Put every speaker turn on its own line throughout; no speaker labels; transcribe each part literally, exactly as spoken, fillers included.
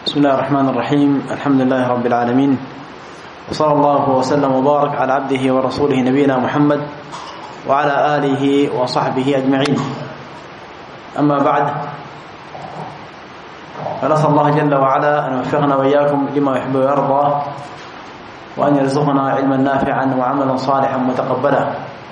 بسم الله الرحمن الرحيم. الحمد لله رب العالمين، وصلى الله وسلم وبارك على عبده ورسوله نبينا محمد وعلى آله وصحبه أجمعين. أما بعد، فنسأل الله جل وعلا أن يوفقنا وإياكم لما يحب ويرضى، وأن يرزقنا علما نافعا وعملا صالحا متقبلا.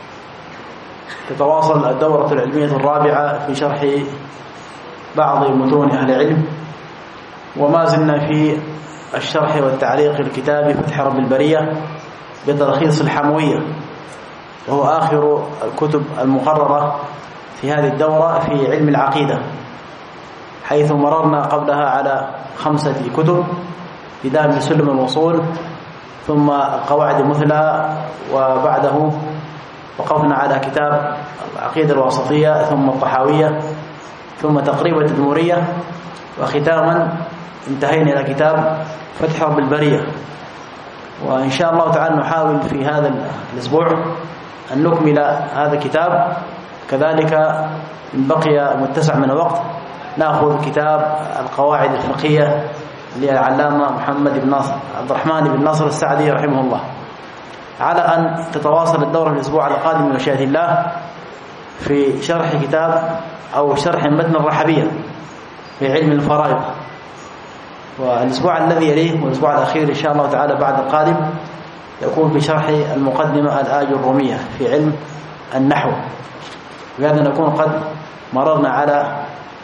تتواصل الدورة العلمية الرابعة في شرح بعض متون أهل العلم، وما زلنا في الشرح والتعليق لكتاب فتح رب البرية بتلخيص الحموية، وهو آخر الكتب المقررة في هذه الدورة في علم العقيدة، حيث مررنا قبلها على خمسة كتب: بداية من سلم الوصول، ثم القواعد المثلى، وبعده وقفنا على كتاب العقيدة الواسطية، ثم الطحاوية، ثم تقريب التدمورية، وختاما انتهينا إلى كتاب فتح رب البرية. وإن شاء الله تعالى نحاول في هذا الأسبوع أن نكمل هذا الكتاب، كذلك إن بقي متسع من الوقت نأخذ كتاب القواعد الفقهية للعلامة محمد بن ناصر عبد الرحمن بن ناصر السعدي رحمه الله، على أن تتواصل الدورة في الأسبوع القادم من مشيئة الله في شرح كتاب أو شرح متن الرحبية في علم الفرائض. والأسبوع الذي يليه والأسبوع الأخير إن شاء الله تعالى بعد القادم يكون في شرح المقدمة الآج الرومية في علم النحو. بهذا نكون قد مررنا على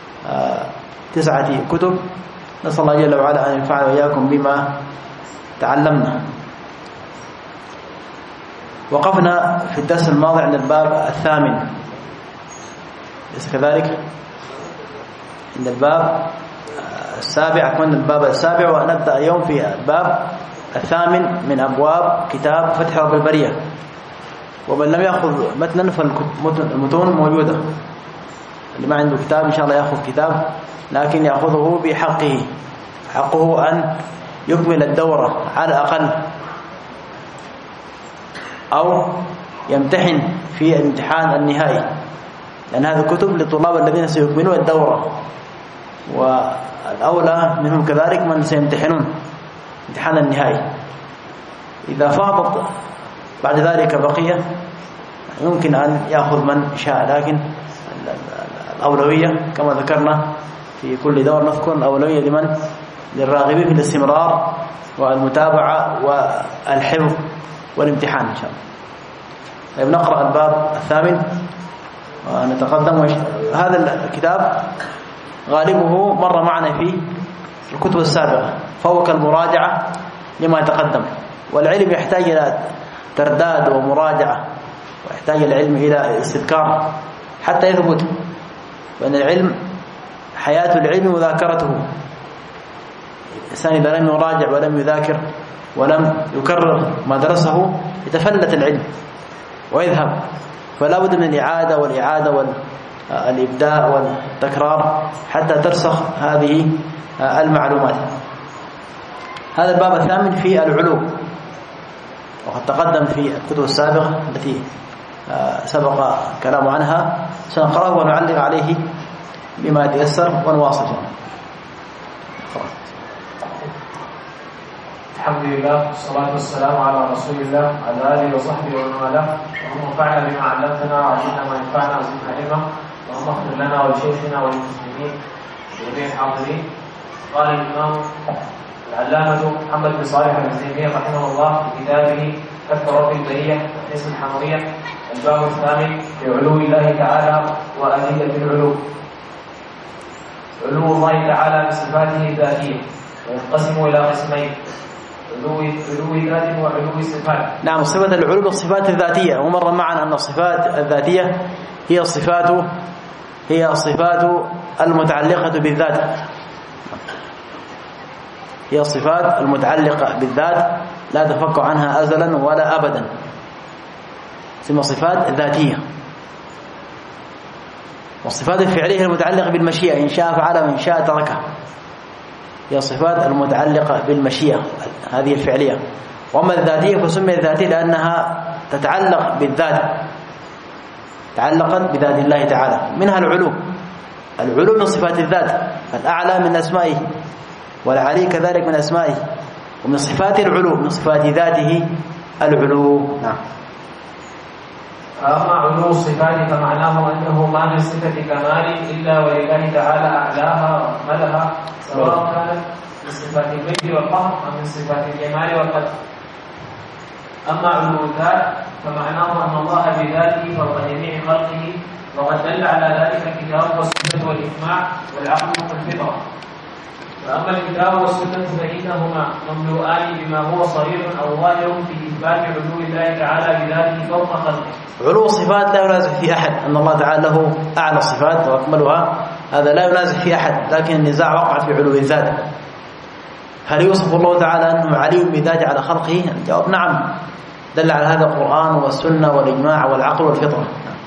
تسعة كتب. نسأل الله جل وعلا أن ينفعنا وإياكم بما تعلمنا. وقفنا في الدرس الماضي عند الباب الثامن، ليس كذلك؟ عند الباب السابع، أكملنا الباب السابع، ونبدأ اليوم في الباب الثامن من أبواب كتاب فتح رب البرية. ومن لم يأخذ متنا فالمتون موجودة، اللي ما عنده كتاب إن شاء الله يأخذ كتاب، لكن يأخذه بحقه. حقه أن يكمل الدورة على الأقل، أو يمتحن في الامتحان النهائي، لأن هذه الكتب للطلاب الذين سيكملون الدورة، والأولى منهم كذلك من سيمتحنون امتحان النهائي. إذا فاضت بعد ذلك بقية يمكن أن يأخذ من شاء، لكن الأولوية كما ذكرنا في كل دور نذكر الأولوية لمن للراغبين في الاستمرار والمتابعة والحفظ والامتحان إن شاء الله. طيب، نقرأ الباب الثامن ونتقدم. هذا الكتاب غالبه مر معنا في الكتب السابقة، فوق المراجعة لما يتقدم. والعلم يحتاج إلى ترداد ومراجعة، ويحتاج العلم إلى استذكار حتى يثبت، وأن العلم حياة العلم وذاكرته. الإنسان إذا لم يراجع ولم يذاكر ولم يكرر ما درسه يتفلت العلم ويذهب، فلا بد من الإعادة والإعادة والإبداء والتكرار حتى ترسخ هذه المعلومات. هذا الباب الثامن في العلوم، وقد تقدم في الكتب السابقة التي سبق كلام عنها، سنقرأه ونعلق عليه بما يتيسر ونواصل.
الحمد لله والصلاة والسلام على رسول الله وعلى آله وصحبه ومن والاه. اللهم انفعنا بما علمتنا وعلمنا ما ينفعنا وزدنا علما. اللهم اغفر لنا ولشيخنا وللمسلمين وجميع الحاضرين. قال الإمام العلامة محمد بن صالح العثيمين رحمه الله في كتابه فتح رب البرية تلخيص الحموية، الباب الثامن في علو الله تعالى وأدلة العلو. علو الله تعالى بصفاته الذاتية وينقسم إلى قسمين: علو ذات وعلو صفات.
نعم، صفة العلو الصفات الذاتية، ومر معنا أن الصفات الذاتية هي الصفات هي الصفات المتعلقة بالذات، هي الصفات المتعلقة بالذات لا تفك عنها أزلا ولا أبدا، ثم صفات ذاتية. والصفات الفعلية المتعلقة بالمشيئة، إن شاء فعل وإن شاء تركه، هي الصفات المتعلقة بالمشيئة هذه الفعلية. وأما الذاتية فسميت ذاتية لأنها تتعلق بالذات، تعلقت بذات الله تعالى، منها العلو. العلو من صفات الذات، الأعلى من أسمائه والعلي كذلك من أسمائه، ومن صفاته العلو، من صفات ذاته العلو. نعم.
فأما علو الصفات فمعناه أنه ما من صفة كمال إلا ولله تعالى أعلاها وأكملها، سواء كانت من صفات المجد والقهر أو من صفات الجمال والقدر. أما علو الذات فمعناه أن الله بذاته فوق جميع خلقه، وقد دل على ذلك الكتاب والسنة والإجماع والعقل والفطرة. فأما الكتاب والسنة فإنهما مملوءان بما هو صريح أو ظاهر في إثبات علو الله تعالى بذاته فوق خلقه.
علو الصفات لا ينازع في أحد أن الله تعالى له أعلى الصفات وأكملها، هذا لا ينازع في أحد، لكن النزاع وقع في علو الذات. هل يوصف الله تعالى أنه علي بذاته على خلقه؟ الجواب نعم، دل على هذا القرآن والسنة والإجماع والعقل والفطرة. نعم.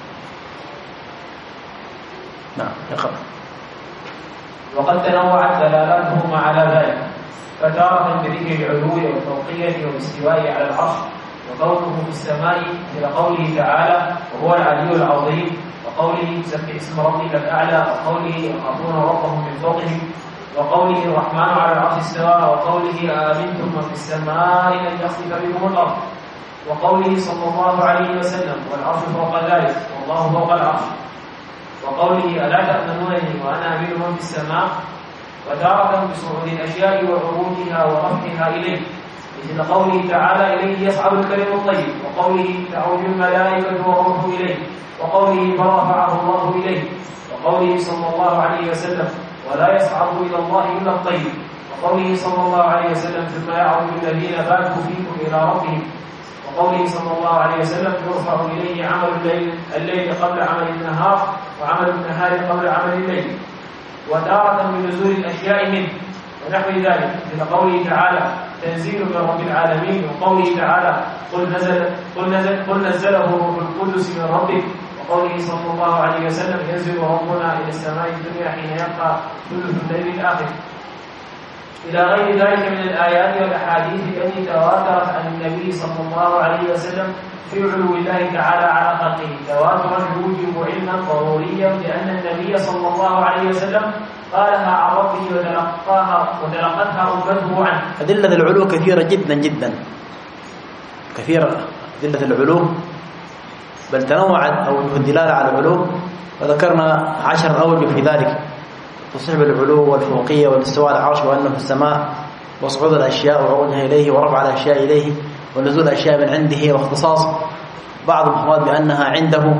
نعم يقرأ.
وقد تنوعت دلالاتهما على ذلك، فتارة بذكر العلو والفوقية والاستواء على العرش، وقوله في السماء إلى قوله تعالى وهو العلي العظيم، وقوله سبح اسم ربك الأعلى، وقوله يخافون ربهم من فوقهم، وقوله الرحمن على العرش استوى، وقوله آمنتم من في السماء أن يخسف بكم الأرض، وقوله صلى الله عليه وسلم والعرش فوق ذلك والله فوق العرش، وقوله ألا تأمنونني وأنا أمين من في السماء. وتارة بصعود الأشياء وعروجها ورفعها إليه، مثل قوله تعالى إليه يصعد الكلم الطيب، وقوله تعود الملائكة والروح إليه، وقوله فرفعه الله إليه، وقوله صلى الله عليه وسلم ولا يصعد إلى الله إلا الطيب، وقوله صلى الله عليه وسلم ثم يعود الذين باتوا فيكم إلى ربهم، وقوله صلى الله عليه وسلم يرفع إليه عمل الليل, الليل قبل عمل النهار، وعمل النهار قبل عمل الليل. وتارة بنزول الأشياء منه ونحو ذلك، مثل قوله تعالى تنزيل من رب العالمين، وقوله تعالى قل نزل قل نزل قل نزله روح القدس من ربك، وقوله صلى الله عليه وسلم ينزل ربنا إلى السماء الدنيا حين يبقى ثلث الليل الآخر، إلى غير ذلك من الآيات والأحاديث التي تواترت عن النبي صلى الله عليه وسلم في علو الله تعالى على خلقه، تواترا يوجب علما ضروريا، لأن النبي صلى الله عليه وسلم قالها عن ربه وتلقاها وتلقتها أمته عنه.
أدلة العلو كثيرة جدا جدا، كثيرة أدلة العلو، بل تنوعت أوجه الدلالة على العلو، وذكرنا عشر أوجه في ذلك: تصحيح العلو والفوقية والاستواء على العرش وأنه في السماء، وصعود الأشياء وعودها إليه، ورفع الأشياء إليه، ونزول الأشياء من عنده، واختصاص بعض المخاطب بأنها عنده.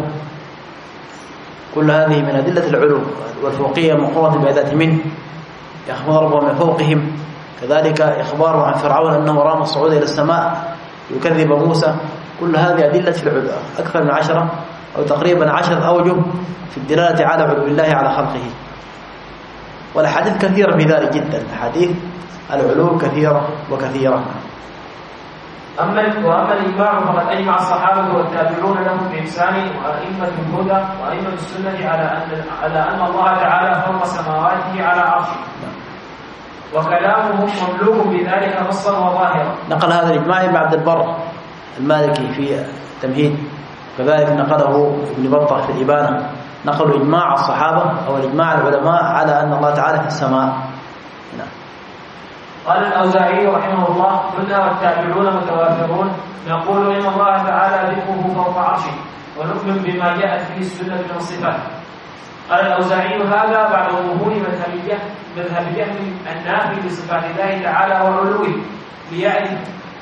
كل هذه من أدلة العلو والفوقية مقرونة بذات منه، يخبر ربهم من فوقهم. كذلك إخباره عن فرعون أنه رام الصعود إلى السماء يكذب موسى. كل هذه أدلة العلو، أكثر من عشرة أو تقريبا عشر أوجه في الدلالة على علو الله على خلقه، والأحاديث كثيرة في ذلك جدا، أحاديث العلو كثيرة وكثيرة.
أما وأما الإجماع فقد أجمع الصحابة والتابعون لهم بإحسان وأئمة الهدى وأئمة السنة على أن على أن الله تعالى فوق سماواته على عرشه، وكلامهم مملوك بذلك نصا وظاهرا. نقل هذا الإجماع ابن عبد البر المالكي في التمهيد، كذلك نقله ابن بطة في الإبانة، نقلوا إجماع الصحابة أو الإجماع العلماء على أن الله تعالى في السماء. نعم. قال الأوزاعي رحمه الله: كنا والتابعون متوافرون نقول إن الله تعالى ذكره فوق عرشه، ونؤمن بما جاءت به السنة من الصفات. قال الأوزاعي: هذا بعد ظهور مذهبية مذهبية النافي لصفات الله تعالى وعلوه، ليعرف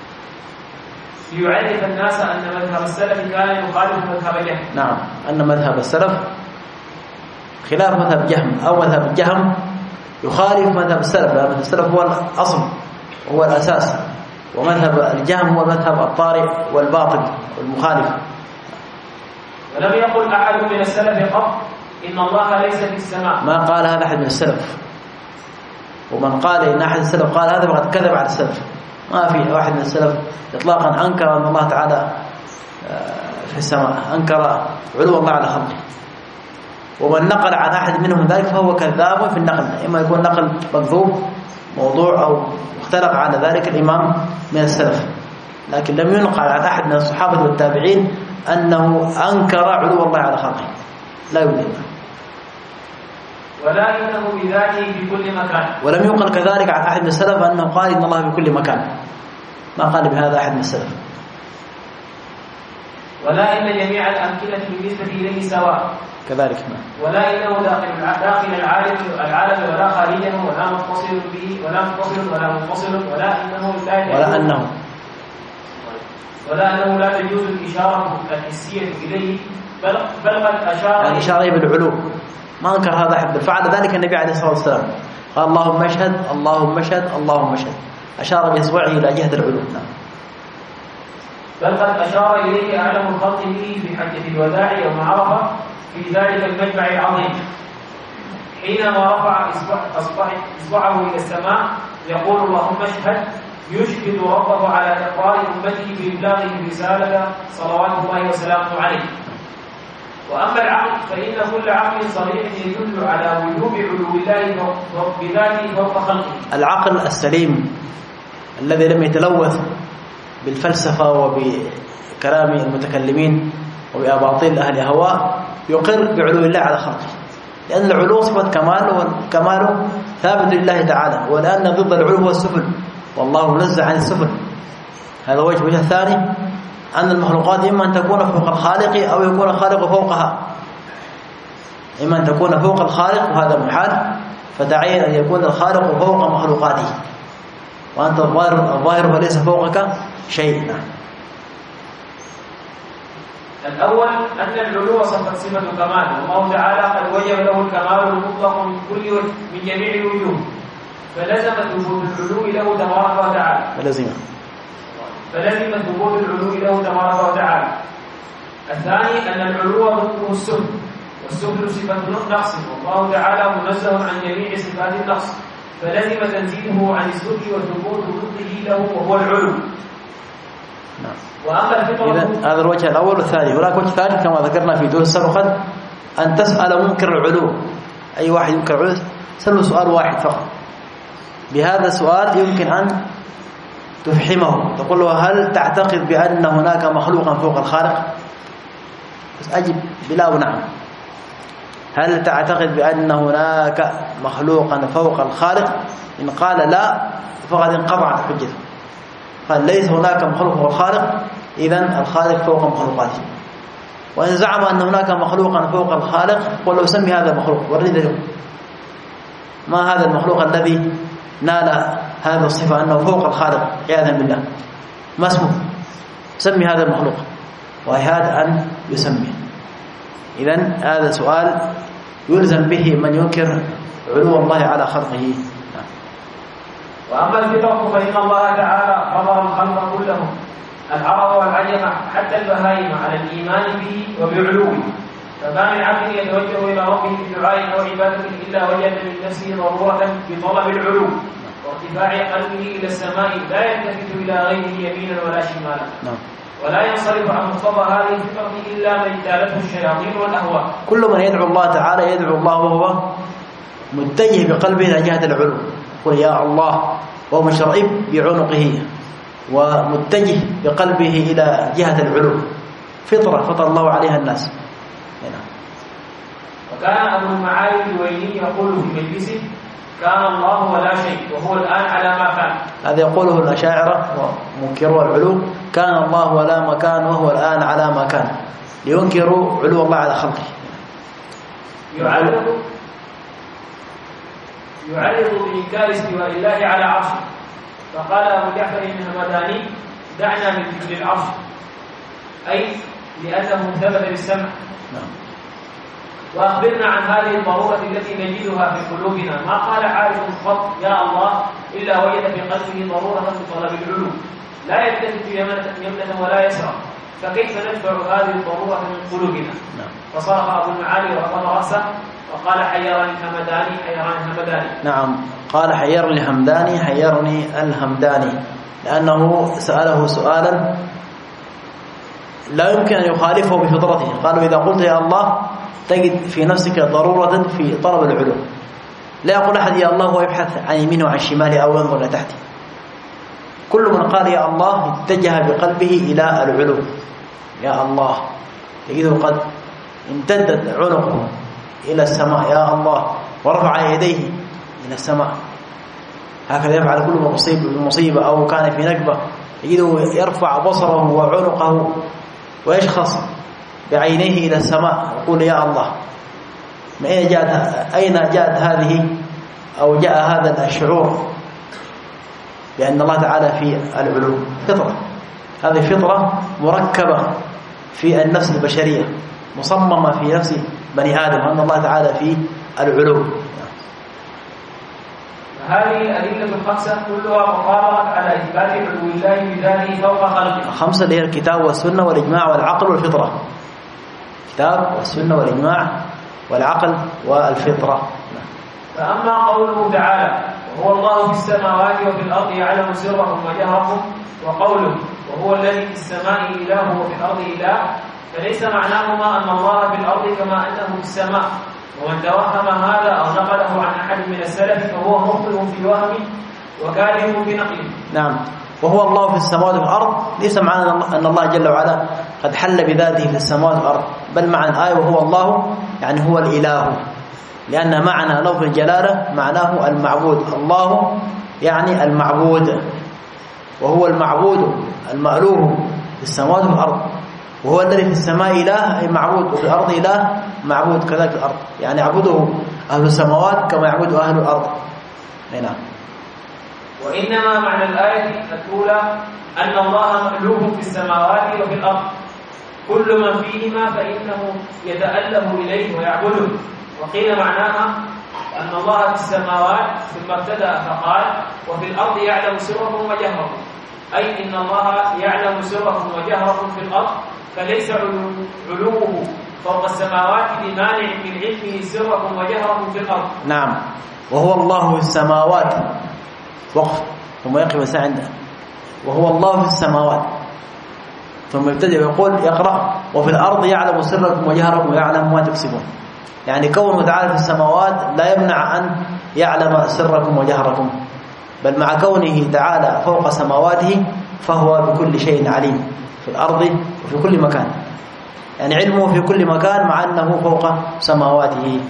ليعرف الناس أن مذهب السلف كان يخالف مذهب جهم. نعم، أن مذهب السلف خلاف مذهب جهم، أو مذهب الجهم يخالف مذهب السلف، لأن مذهب السلف هو الأصل وهو الأساس، ومذهب الجهم هو مذهب الطارئ والباطل والمخالف. ولم يقل أحد من السلف قط إن الله ليس في السماء، ما قال هذا أحد من السلف، ومن قال إن أحد السلف قال هذا فقد كذب على السلف. ما في واحد من السلف إطلاقا أنكر أن الله تعالى في السماء، أنكر علو الله على خلقه. ومن نقل عن أحد منهم ذلك فهو كذاب في النقل، إما يكون نقل مكذوب موضوع أو اختلف على ذلك الإمام من السلف، لكن لم ينقل عن أحد من الصحابة والتابعين أنه أنكر علو الله على خلقه، لا يوجد. ولا إنه بذاته في كل مكان.
ولم يقل كذلك عن أحد من السلف أنه قال إن الله في كل مكان، ما قال بهذا أحد من السلف.
ولا إن جميع الأمكنة بالنسبة إليه سواء
كذلك ما.
ولا إنه داخل داخل العالم العالم ولا خارجه ولا متصل به ولا متصل ولا منفصل ولا إنه لا
ولا أنه
ولا أنه لا تجوز الإشارة الحسية إليه بل بل قد أشار
الإشارة بالعلو، ما أنكر هذا أحد، فعل ذلك النبي عليه الصلاة والسلام قال اللهم اشهد اللهم اشهد اللهم اشهد، أشار بإصبعه إلى جهة العلو.
بل قد أشار إليه أعلم الخلق به في حجة الوداع يوم عرفة في ذلك المجمع العظيم حينما رفع إصبع إصبعه إلى السماء يقول اللهم اشهد، يشهد ربه على إقرار أمته بإبلاغه رسالة صلوات الله وسلامه عليه. وأما العقل فإن كل عقل صريح يدل على وجوب علو الله بذاته فوق خلقه. العقل السليم الذي لم يتلوث بالفلسفة وبكلام المتكلمين وبأباطيل أهل هواء يقر بعلو الله على خلقه، لأن العلو صفة كمال والكمال ثابت لله تعالى، ولأن ضد العلو هو السفل والله منزه عن السفل. هذا وجه. وجه الثاني أن المخلوقات إما أن تكون فوق الخالق أو يكون الخالق فوقها، إما أن تكون فوق الخالق وهذا محال، فتعين أن يكون الخالق فوق مخلوقاته وأنت الظاهر الظاهر فليس فوقك شيء. الأول أن العلو صفة كمال، والله تعالى قد وجب له الكمال المطلق من كل وجه من جميع الوجوه، فلزم ثبوت العلو له تبارك وتعالى فلزم فلزم ثبوت العلو له تبارك وتعالى. الثاني أن العلو ضده السفل، والسفل صفة نقص، والله تعالى منزه عن جميع صفات النقص، فلزم تنزيهه عن السفل وثبوت ضده له وهو العلو. وأما الفطرة
هذا الوجه الأول والثاني. هناك وجه ثاني كما ذكرنا في دروس سابقا أن تسأل منكر العلو، أي واحد ينكر العلو سأله سؤال واحد فقط، بهذا السؤال يمكن أن تفحمه، تقول له هل تعتقد بأن هناك مخلوقا فوق الخالق؟ بس أجب بلا ونعم. هل تعتقد بأن هناك مخلوقا فوق الخالق؟ إن قال لا فقد انقطعت حجته، قال ليس هناك مخلوق فوق الخالق، إذن الخالق فوق مخلوقاته. وإن زعم أن هناك مخلوقا فوق الخالق قل له سمي هذا المخلوق، ورني دليل ما هذا المخلوق الذي نال هذا الصفة أنه فوق الخالق عياذا بالله، ما اسمه؟ سمي هذا المخلوق، وهذا أن يسمي. إذن هذا سؤال يلزم به من ينكر علو الله على خلقه.
وأما الفطرة فإن الله تعالى فطر الخلق كلهم العرب والعجم حتى البهائم على الإيمان به وبعلوه، فما من عبد يتوجه إلى ربه بدعاء أو عبادة إلا وجد من نفسه ضرورة بطلب العلو وارتفاع قلبه إلى السماء، لا يلتفت إلى غيره يمينا ولا شمالا، ولا ينصرف عن مقتضى هذه الفطرة إلا من اجتالته الشياطين والأهواء.
كل من يدعو الله تعالى يدعو الله وهو متجه بقلبه إلى جهة العلو، يقول يا الله وهو مشرعب بعنقه ومتجه بقلبه إلى جهة العلو، فطرة فطر الله عليها الناس. هنا.
وكان أبو المعالي الويني يقول في مجلسه كان الله ولا شيء وهو الآن على ما كان.
هذا يقوله الأشاعرة ومنكروا العلو، كان الله ولا مكان وهو الآن على ما كان، لينكروا علو الله على خلقه.
يعرض يعرض بإنكار استواء الله على عرشه، فقال أبو جعفر الهمداني دعنا من ذكر العرش، أي لأنه ثبت بالسمع. وأخبرنا عن هذه الضرورة التي نجدها في قلوبنا، ما قال عارف قط يا الله إلا وجد في قلبه ضرورة في طلب العلو، لا يلتفت يمنة ولا يسرى، فكيف ندفع هذه الضرورة من قلوبنا؟ فصرخ أبو المعالي وأخذ رأسه وقال حيرني الهمداني حيرني الهمداني.
نعم، قال حيرني الهمداني حيرني الهمداني، لأنه سأله سؤالا لا يمكن أن يخالفه بفطرته. قالوا إذا قلت يا الله تجد في نفسك ضرورة في طلب العلو، لا يقول أحد يا الله ويبحث عن يمينه وعن شماله أو ينظر لتحته. كل من قال يا الله اتجه بقلبه إلى العلو، يا الله تجده قد امتدت عنقه إلى السماء، يا الله ورفع يديه إلى السماء، هكذا يفعل كل مصيبة مصيبة أو كان في نكبة يجده يرفع بصره وعنقه ويشخص بعينيه إلى السماء يقول يا الله. من أين جاءت أين جاءت هذه أو جاء هذا الشعور بأن الله تعالى في العلو؟ فطرة، هذه فطرة مركبة في النفس البشرية مصممة في نفس بني آدم أن الله تعالى في العلو.
هذه الأدلة الخمسة كلها مقامة على إثبات علو الله بذاته فوق خلقه.
الخمسة اللي هي الكتاب والسنة والإجماع والعقل والفطرة. الكتاب والسنة والإجماع والعقل والفطرة.
فأما قوله تعالى وهو الله في السماوات وفي الأرض يعلم سرهم وجهرهم، وقوله وهو الذي في السماء إله وفي الأرض إله، فليس معناهما أن الله في الأرض كما أنه في السماء، ومن توهم هذا أو نقله عن أحد من السلف فهو مخطئ في وهمه وكاذب في نقله.
نعم، وهو الله في السماوات والأرض ليس معنى أن الله جل وعلا قد حل بذاته في السماوات والأرض، بل معنى الآية وهو الله يعني هو الإله، لأن معنى لفظ الجلالة معناه المعبود، الله يعني المعبود، وهو المعبود المألوه في السماوات والأرض، وهو الذي في السماء إله أي معبود، وفي الأرض إله معبود كذلك الأرض، يعني يعبده أهل السماوات كما يعبد أهل الأرض. هنا
وإنما معنى الآية الأولى أن الله مألوه في السماوات وفي الأرض، كل من فيهما فإنه يتأله إليه ويعبده. وقيل معناها أن الله في السماوات ثم ابتدأ فقال وفي الأرض يعلم سرهم وجهرهم، أي إن الله يعلم سرهم وجهرهم في الأرض، فليس علوه فوق السماوات بمانع من علمه سرهم وجهرهم في الأرض.
نعم، وهو الله في السماوات وقف ثم يقف عنده، وهو الله في السماوات ثم يبتدئ يقول يقرأ وفي الأرض يعلم سركم وجهركم ويعلم ما تكسبون، يعني كونه تعالى في السماوات لا يمنع أن يعلم سركم وجهركم، بل مع كونه تعالى فوق سماواته فهو بكل شيء عليم في الأرض وفي كل مكان، يعني علمه في كل مكان مع أنه فوق سماواته.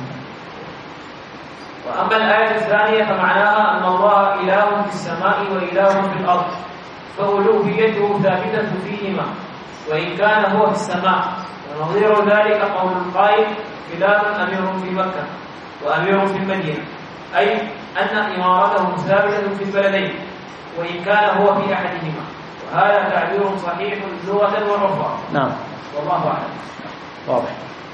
وأما الآية الثانية فمعناها أن الله إله في السماء وإله في الأرض، فألوهيته ثابتة فيهما وإن كان هو في السماء. ونظير ذلك قول القائل بلال أمير في مكة وأمير في المدينة، أي أن إمارته ثابتة في البلدين وإن كان هو في أحدهما، وهذا تعبير صحيح لغة وعرفا.
نعم،
والله أعلم.
واضح.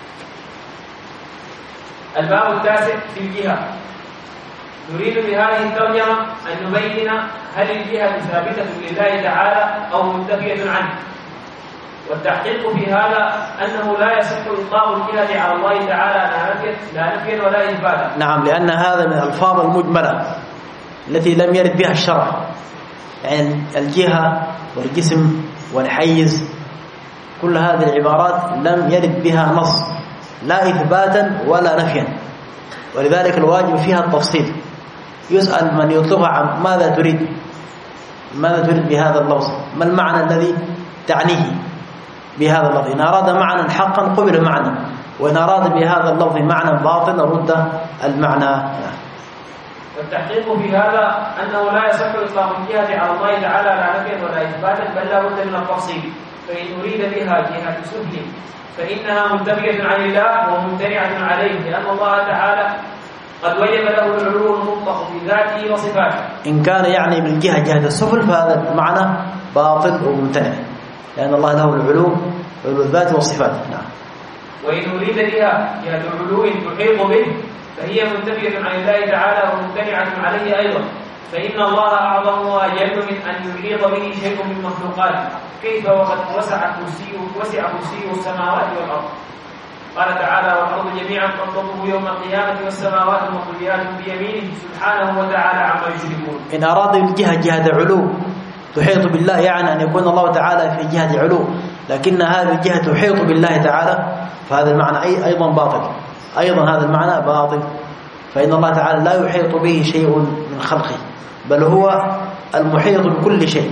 الباب التاسع في الجهة. نريد بهذه الترجمة أن نبين هل الجهة ثابتة لله تعالى أو منتفية عنه، والتحقيق في هذا أنه لا يصح إطلاق الجهة على الله تعالى لا نفيا ولا إثباتا.
نعم، لأن هذا من الألفاظ المجملة التي لم يرد بها الشرع، يعني الجهة والجسم والحيز كل هذه العبارات لم يرد بها نص لا إثباتا ولا نفيا، ولذلك الواجب فيها التفصيل. يسأل من يطلقها عن ماذا تريد، ماذا تريد بهذا اللفظ، ما المعنى الذي تعنيه بهذا اللفظ؟ إن أراد معنى حقا قبل معنى، وإن أراد بهذا اللفظ معنى باطل رد المعنى.
والتحقيق في هذا أنه لا يصح إطلاق الجهة على الله تعالى لا نفيا ولا إثباتا، بل لا بد من التفصيل. فإن أريد بها جهة سفل فإنها منتفية عن الله وممتنعة عليه، لأن الله تعالى قد وجب له العلو المطلق بذاته وصفاته.
إن كان يعني من جهة جهة السفل فهذا المعنى باطل وممتنع، لأن الله له العلو علو الذات والصفات. نعم.
وإن أريد بها جهة علو تحيط به فهي منتفية عن الله تعالى وممتنعة عليه أيضا، فإن الله أعظم وأجل من أن يحيط به شيء من مخلوقاته، كيف وقد وسع كرسيه وسع كرسيه السماوات والأرض. قال تعالى والأرض جميعا قبضته يوم القيامة والسماوات مطويات بيمينه سبحانه وتعالى عما يشركون.
إن أراد الجهة جهة علو تحيط بالله، يعني أن يكون الله تعالى في جهة علو، لكن هذه الجهة تحيط بالله تعالى، فهذا المعنى أيضا باطل، أيضا هذا المعنى باطل، فإن الله تعالى لا يحيط به شيء من خلقه، بل هو المحيط بكل شيء،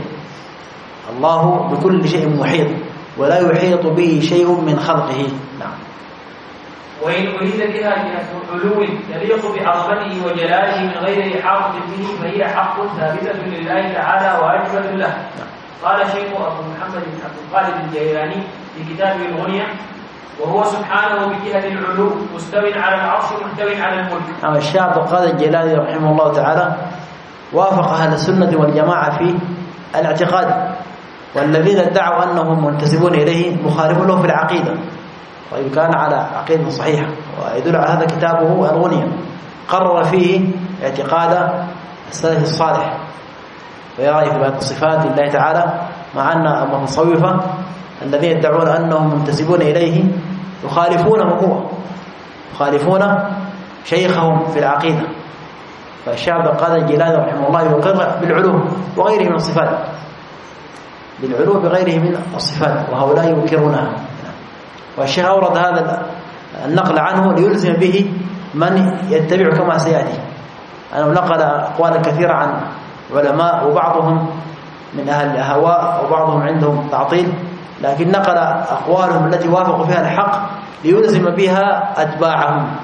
الله بكل شيء محيط ولا يحيط به شيء من خلقه. نعم.
وإن أريد بها جهة علو تليق بعظمته وجلاله من غير إحاطة به فهي حق ثابتة لله تعالى واجبة له. قال شيخ أبو محمد بن عبد القادر الجيلاني في كتابه الغنية: وهو سبحانه بجهة العلو مستو على العرش محتو على الملك.
أما الشيخ عبد القادر الجيلاني رحمه الله تعالى وافق أهل السنة والجماعة في الاعتقاد، والذين ادعوا أنهم منتسبون إليه مخالفون له في العقيدة، طيب كان على عقيدة صحيحة، ويدل على هذا كتابه الغنية قرر فيه اعتقاد السلف الصالح ويرى إثبات صفات الله تعالى، مع أن المتصوفة الذين يدعون أنهم منتسبون إليه يخالفونه هو يخالفون شيخهم في العقيدة. فالشيخ عبد القادر الجيلاني رحمه الله يقر بالعلو وغيره من الصفات، بالعلو بغيره من الصفات، وهؤلاء ينكرونها. والشيخ أورد هذا النقل عنه ليلزم به من يتبع كما سيأتي، أنه نقل أقوالا كثيرة عن علماء وبعضهم من أهل الأهواء وبعضهم عندهم تعطيل، لكن نقل أقوالهم التي وافقوا فيها الحق ليلزم بها أتباعهم،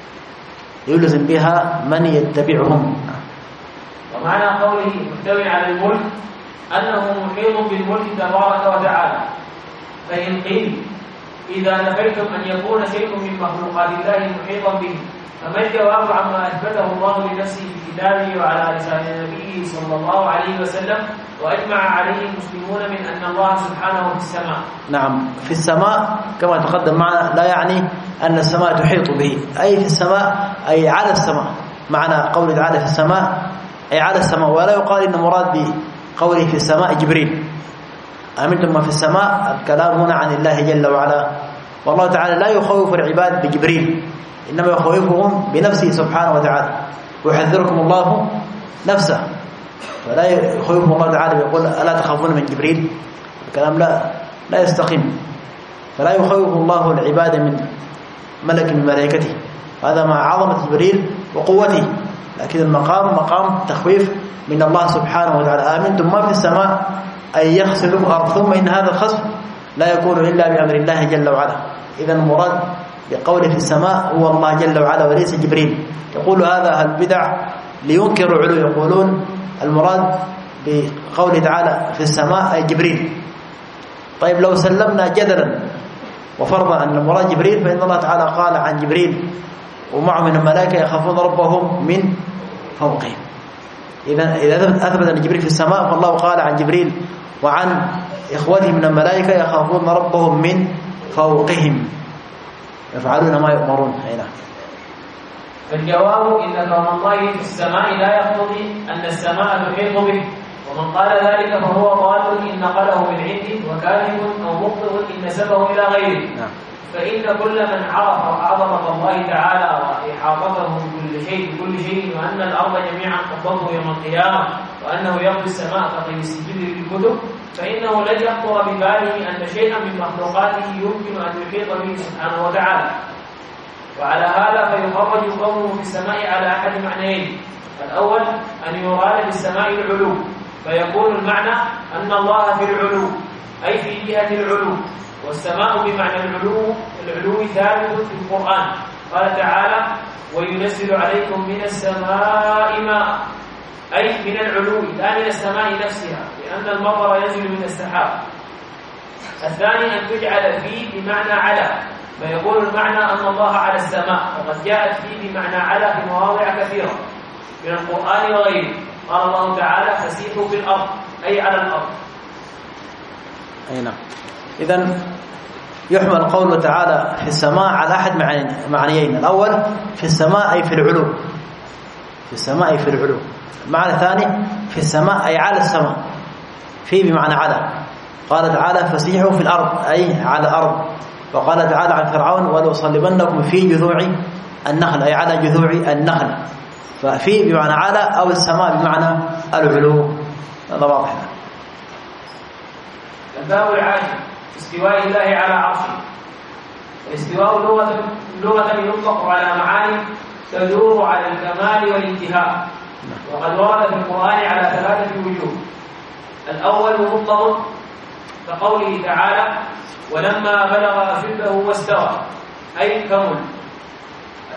يلزم بها من يتبعهم.
ومعنى قوله محتوي على الملك أنه محيط بالملك تبارك وتعالى. فإن قيل إذا نفيتم أن يكون شيء من مخلوقات الله محيطا به، فما الجواب عما أثبته الله لنفسه في كتابه وعلى لسان نبيه صلى الله عليه وسلم وأجمع عليه المسلمون من أن الله سبحانه في السماء؟
نعم، في السماء كما تقدم معنا، لا يعني أن السماء تحيط به، أي في السماء أي على السماء، معنى قوله تعالى في السماء أي على السماء، ولا يقال إن مراد بقوله في السماء جبريل. أمنتم ما في السماء، الكلام هنا عن الله جل وعلا، والله تعالى لا يخوف العباد بجبريل، إنما يخوفهم بنفسه سبحانه وتعالى، ويحذركم الله نفسه، فلا يخوفهم الله تعالى ويقول ألا تخافون من جبريل، الكلام لا لا يستقيم. فلا يخوف الله العباد من ملك من ملائكته، هذا مع عظمة جبريل وقوته، لكن المقام مقام تخويف من الله سبحانه وتعالى. آمنتم ما في السماء أن يخسف لكم الأرض، ثم إن هذا الخسف لا يكون إلا بأمر الله جل وعلا. إذا المراد بقوله في السماء هو الله جل وعلا وليس جبريل. يقول هذا البدع لينكروا علو، يقولون المراد بقوله تعالى في السماء أي جبريل. طيب لو سلمنا جدلا وفرضا أن المراد جبريل، فإن الله تعالى قال عن جبريل ومعه من الملائكة يخافون ربهم من فوقهم. إذا إذا أثبت أن جبريل في السماء، فالله قال عن جبريل وعن إخوته من الملائكة يخافون ربهم من فوقهم يفعلون ما يؤمرون. هنا
فالجواب إن كون الله في السماء لا يقتضي أن السماء تحيط به، ومن قال ذلك فهو ضال إن نقله من عنده، وكاذب أو مخطئ إن نسبه إلى غيره. نعم. فإن كل من عرف عظمة الله تعالى وإحاطته بكل شيء بكل شيء، وأن الأرض جميعا قبضته يوم القيامة، وأنه يقضي السماء كطي السجل للكتب، فإنه لن يخطر بباله أن شيئا من مخلوقاته يمكن أن يحيط به سبحانه وتعالى. وعلى هذا فيخرج قوله في السماء على أحد معنيين: الأول أن يراد بالسماء العلو، فيكون المعنى أن الله في العلو أي في جهة العلو، والسماء بمعنى العلو العلو ثابت في القرآن. قال تعالى: وينزل عليكم من السماء ماء، أي من العلو لا من السماء نفسها، لأن المطر ينزل من السحاب. الثاني أن تجعل فيه بمعنى على، فيكون المعنى أن الله على السماء، وقد جاءت فيه بمعنى على في مواضع كثيرة من القرآن وغيره. قال الله تعالى: فسيحوا في الأرض أي على الأرض.
أي نعم. إذن يحمل قوله تعالى في السماء على أحد معنيين: الأول في السماء أي في العلو، في السماء أي في العلو. المعنى الثاني في السماء أي على السماء، في بمعنى على. قال تعالى: فسيحوا في الأرض أي على الأرض. وقال تعالى عن فرعون: ولأصلبنكم في جذوع النخل أي على جذوع النخل. ففي بمعنى على أو السماء بمعنى العلو. هذا واضح.
الباب العاشر: استواء الله على عرشه. الاستواء لغة لغة يطلق على معاني تدور على الكمال والانتهاء، وقد ورد في القرآن على ثلاثة وجوه. الأول مطلق كقوله تعالى: ولما بلغ أشده واستوى، أي كمل.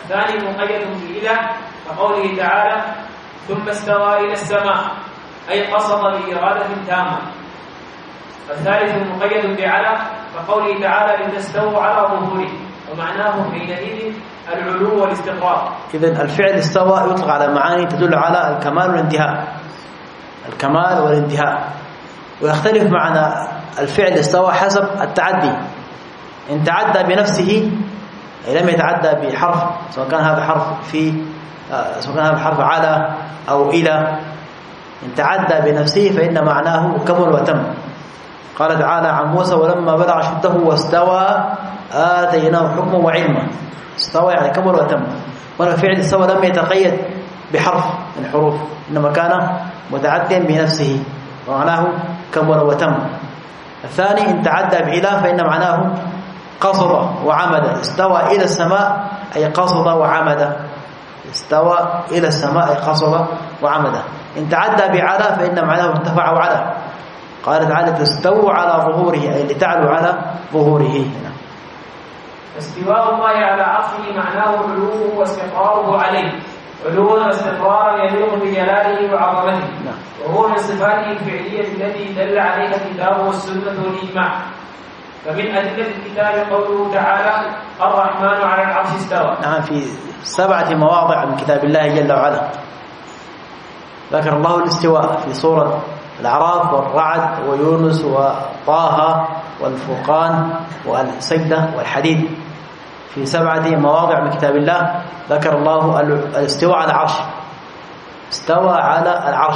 الثاني مقيد بإلى كقوله تعالى ثم استوى إلى السماء أي قصد بإرادة تامة. الثالث مقيد بعلى كقوله تعالى لتستووا على ظهوره ومعناه حينئذ العلو والاستقرار.
إذن الفعل استوى يطلق على معاني تدل على الكمال والانتهاء، الكمال والانتهاء، ويختلف معنى الفعل استوى حسب التعدي. إن تعدى بنفسه أي لم يتعدى بحرف، سواء كان هذا حرف في سواء كان هذا الحرف على أو إلى، إن تعدى بنفسه فإن معناه كمل وتم. قال تعالى عن موسى ولما بلغ شده واستوى آتيناه حكما وعلما. استوى يعني كمل وتم، والفعل استوى لم يتقيد بحرف من الحروف، إنما كان متعديا بنفسه ومعناه كمل وتم. الثاني إن تعدى بإله فإن معناه قصد وعمد. استوى إلى السماء أي قصد وعمد، استوى إلى السماء أي قصد وعمد. إن تعدى بعلى فإن معناه ارتفع وعلى. قال تعالى تستووا على ظهوره أي لتعلوا على ظهوره.
استواء الله على عرشه معناه علوه واستقراره عليه، علوا واستقرارا يليق بجلاله وعظمته، وهو من صفاته الفعلية التي دل عليها الكتاب والسنة والإجماع. فمن أدلة الكتاب قوله تعالى الرحمن على العرش استوى.
نعم، في سبعة مواضع من كتاب الله جل وعلا ذكر الله الاستواء في سورة الأعراف والرعد ويونس وطه والفرقان والسجدة والحديد. في سبعة مواضع من كتاب الله ذكر الله الاستواء على العرش، استوى على العرش.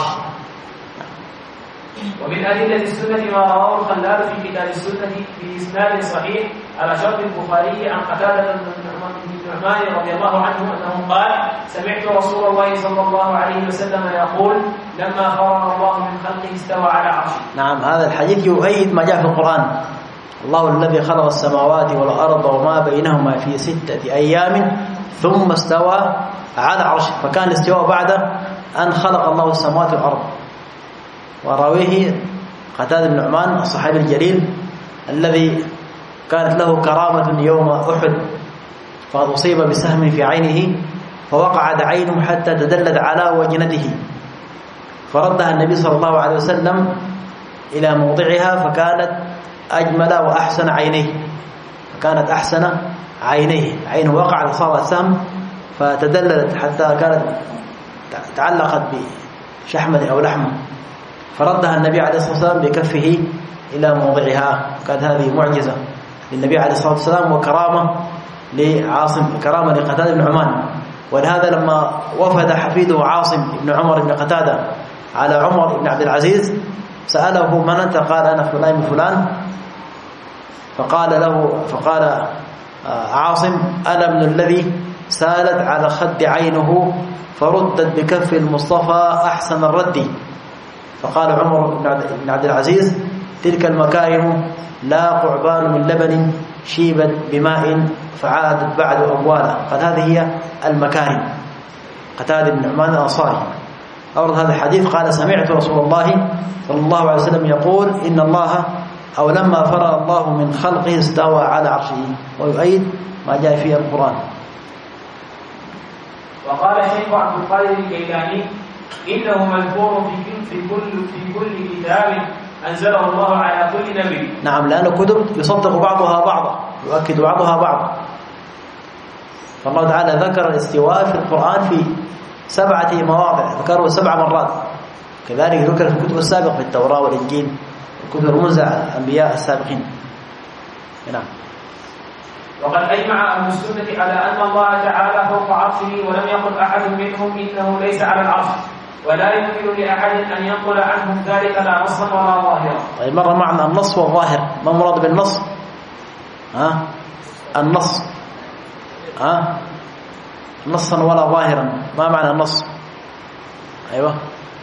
ومن أدلة السنة ما رواه الخلال في كتاب السنة بإسناد صحيح على شرط البخاري عن قتادة بن النعمان رضي الله عنه أنه قال سمعت رسول الله صلى الله عليه وسلم يقول لما فرغ الله من خلقه استوى على عرشه.
نعم، هذا الحديث يؤيد ما جاء في القرآن. الله الذي خلق السماوات والأرض وما بينهما في ستة أيام ثم استوى على عرشه. فكان الاستواء بعد أن خلق الله السماوات والأرض. وراويه قتادة بن النعمان الصحابي الجليل الذي كانت له كرامة يوم أحد، فقد أصيب بسهم في عينه فوقعت عينه حتى تدلت على وجنته، فردها النبي صلى الله عليه وسلم إلى موضعها فكانت أجمل وأحسن عينيه، فكانت أحسن عينيه، عينه وقعت وصار السهم فتدللت حتى كانت تعلقت بشحمة أو لحمة، فردها النبي عليه الصلاة والسلام بكفه إلى موضعها. كانت هذه معجزة للنبي عليه الصلاة والسلام وكرامة لعاصم، كرامة لقتادة بن نعمان. ولهذا لما وفد حفيده عاصم بن عمر بن قتادة على عمر بن عبد العزيز سأله من أنت؟ قال أنا فلان بن فلان. فقال له فقال عاصم أنا ابن الذي سالت على خد عينه فردت بكف المصطفى أحسن الرد. فقال عمر بن عبد العزيز تلك المكارم لا قعبان من لبن شيبت بماء فعادت بعد أموالا. قال هذه هي المكارم. قتادة بن نعمان الأنصاري أورد هذا الحديث قال سمعت رسول الله صلى الله عليه وسلم يقول إن الله أو لما فرغ الله من خلقه استوى على عرشه، ويؤيد ما جاء في القرآن.
وقال الشيخ عبد القادر الجيلاني إنه مذكور في في كل في كل كتاب أنزله الله على كل نبي.
نعم، لأن كتب يصدق بعضها بعضا، يؤكد بعضها بعضا. فالله تعالى ذكر الاستواء في القرآن في سبعة مواضع، ذكره سبع مرات. كذلك ذكر في الكتب السابقة في التوراة والإنجيل، الكتب المنزلة على الأنبياء السابقين. نعم.
وقد أجمع أهل السنة على أن الله تعالى فوق عرشه، ولم يقل أحد منهم إنه ليس على العرش، ولا يمكن لأحد أن ينقل عنهم ذلك لا نصا ولا ظاهرا.
طيب، مرة معنى النص والظاهر، ما مراد بالنص؟ ها؟ النص ها؟ نصا ولا ظاهرا، ما معنى النص؟ أيوة،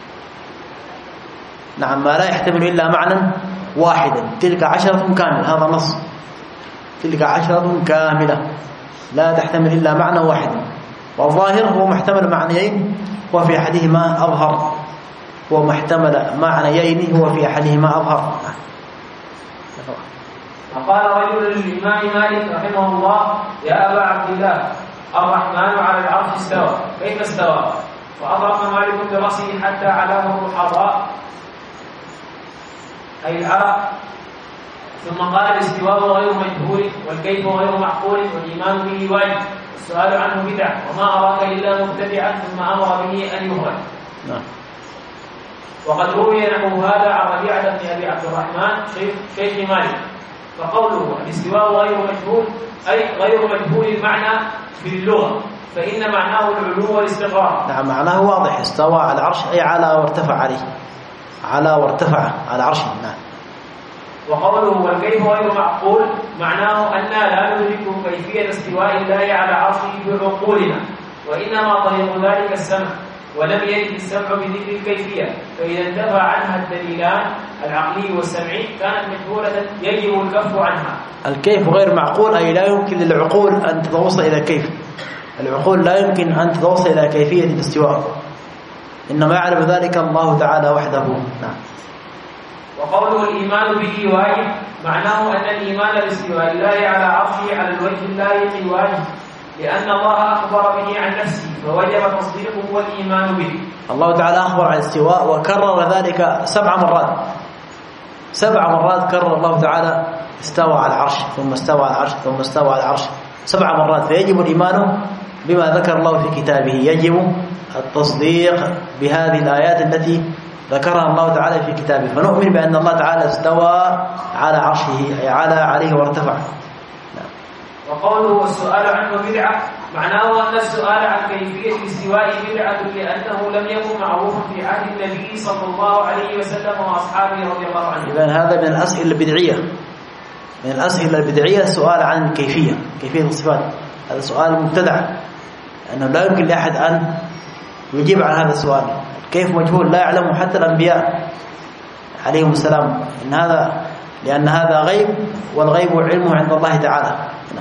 نعم، ما لا يحتمل إلا معنى واحدا. تلك عشرة كاملة، هذا نص. تلك عشرة كاملة لا تحتمل إلا معنى واحد. والظاهر هو محتمل معنيين وفي أحدهما أظهر، هو محتمل معنيين هو في أحدهما أظهر.
فقال رجل للإمام مالك رحمه الله يا أبا عبد الله الرحمن على العرش استوى. كيف استوى؟ وأضرب مالك برأسه حتى علاه الرحضاء أي العرق، ثم قال الاستواء غير مجهول والكيف غير معقول والإيمان به واجب والسؤال عنه بدعة وما أراك إلا مبتدعا، ثم أمر به أن يخرج.
نعم.
وقد روي نحو هذا عن ربيعة بن أبي عبد الرحمن شيخ, شيخ مالك. فقوله الاستواء غير مجهول أي غير مجهول المعنى في اللغة، فإن معناه العلو والاستقرار.
نعم، معناه واضح، استوى على العرش أي على وارتفع عليه، على وارتفع على عرشه. نعم.
وقوله والكيف غير معقول معناه أننا لا ندرك كيفية استواء الله على عرشه بعقولنا، وإنما طريق ذلك السمع، ولم يرد السمع بذكر الكيفية، فإذا انتفى عنها الدليلان العقلي والسمعي كانت مجهولة يجب الكف عنها.
الكيف غير معقول أي لا يمكن للعقول أن تتوصل إلى كيف، العقول لا يمكن أن تتوصل إلى كيفية الاستواء، إنما يعلم ذلك الله تعالى وحده. نعم.
وقوله الإيمان به واجب معناه أن الإيمان باستواء الله على عرشه على الوجه اللائق واجب، لأن الله أخبر به عن نفسه فوجب تصديقه والإيمان به.
الله تعالى أخبر عن الاستواء وكرر ذلك سبع مرات، سبع مرات كرر الله تعالى استوى على العرش ثم استوى على العرش ثم استوى على العرش سبع مرات، فيجب الإيمان بما ذكر الله في كتابه، يجب التصديق بهذه الآيات التي ذكرها الله تعالى في كتابه، فنؤمن بأن الله تعالى استوى على عرشه أي على عليه وارتفع.
وقوله السؤال عنه بدعة معناه أن السؤال عن كيفية الاستواء بدعة، لأنه لم يكن معروفا في عهد النبي صلى الله عليه وسلم وأصحابه رضي الله عنهم.
إذن هذا من الأسئلة البدعية، من الأسئلة البدعية السؤال عن الكيفية، كيفية الصفات، هذا سؤال مبتدع، لأنه لا يمكن لأحد أن يجيب عن هذا السؤال، كيف مجهول لا يعلمه حتى الأنبياء عليهم السلام، إن هذا لأن هذا غيب والغيب علمه عند الله تعالى.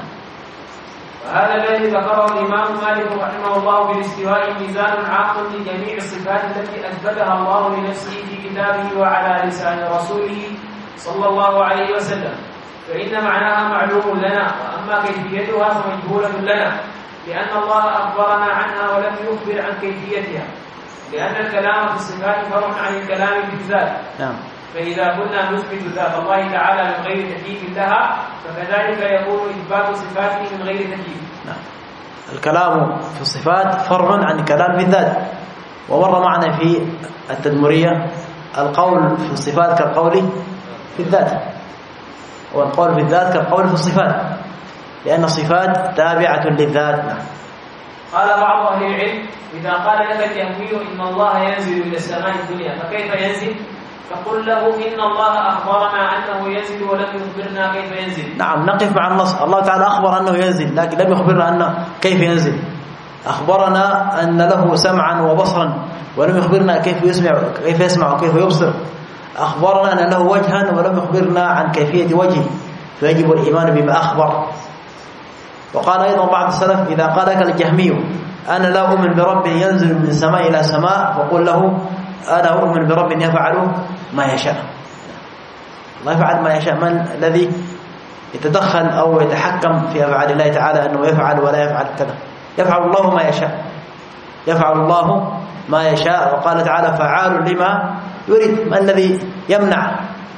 وهذا الذي ذكره الإمام مالك رحمه الله بالاستواء ميزان عاقل لجميع الصفات التي أثبتها الله لنفسه في كتابه وعلى لسان رسوله صلى الله عليه وسلم، فإن معناها معلوم لنا، وأما كيفيتها فمجهولة لنا، لأن الله أخبرنا عنها ولم يخبر عن كيفيتها، لأن الكلام في الصفات فرع عن الكلام في الذات.
نعم.
فإذا كنا نثبت ذات الله تعالى من غير تكييف لها فكذلك يكون إثبات صفاته من غير تكييف.
نعم. الكلام في الصفات فرع عن الكلام في الذات، ومر معنا في التدمرية القول في الصفات كالقول في الذات، والقول في الذات كالقول في الصفات، لأن الصفات تابعة للذات. نعم.
قال بعض أهل العلم إذا قال لك الجهمي إن الله ينزل إلى السماء الدنيا فكيف ينزل؟ فقل له إن الله أخبرنا أنه ينزل ولم يخبرنا كيف ينزل. نعم،
نقف مع النص، الله تعالى أخبر أنه ينزل لكن لم يخبرنا أنه كيف ينزل، أخبرنا أن له سمعا وبصرا ولم يخبرنا كيف يسمع كيف يسمع وكيف يبصر، أخبرنا أن له وجها ولم يخبرنا عن كيفية وجهه، فيجب الإيمان بما أخبر. وقال أيضا بعض السلف إذا قال لك الجهمي أنا لا أؤمن برب ينزل من سماء إلى سماء فقل له أنا أؤمن برب يفعل ما يشاء. الله يفعل ما يشاء، من الذي يتدخل أو يتحكم في أفعال الله تعالى أنه يفعل ولا يفعل كذا؟ يفعل الله ما يشاء، يفعل الله ما يشاء. وقال تعالى فعال لما يريد، ما الذي يمنع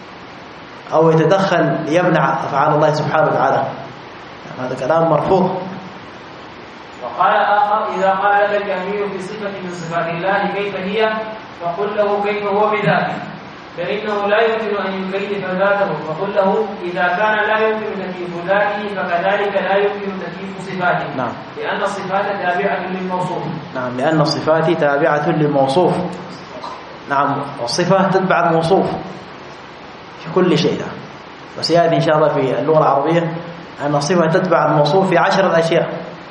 أو يتدخل ليمنع أفعال الله سبحانه وتعالى؟ هذا كلام مرفوض.
وقال آخر إذا قال لك الجهمي في صفة من صفات الله كيف هي فقل له كيف هو بذاته، فإنه لا يمكن أن يكيف ذاته، فقل له إذا كان لا يمكن تكييف ذاته فكذلك لا يمكن تكييف صفاته.
نعم.
لأن الصفات تابعة للموصوف.
نعم، لأن الصفات تابعة للموصوف. نعم، والصفة تتبع الموصوف في كل شيء، وسيأتي إن شاء الله في اللغة العربية أن الصفة تتبع الموصوف في عشرة أشياء،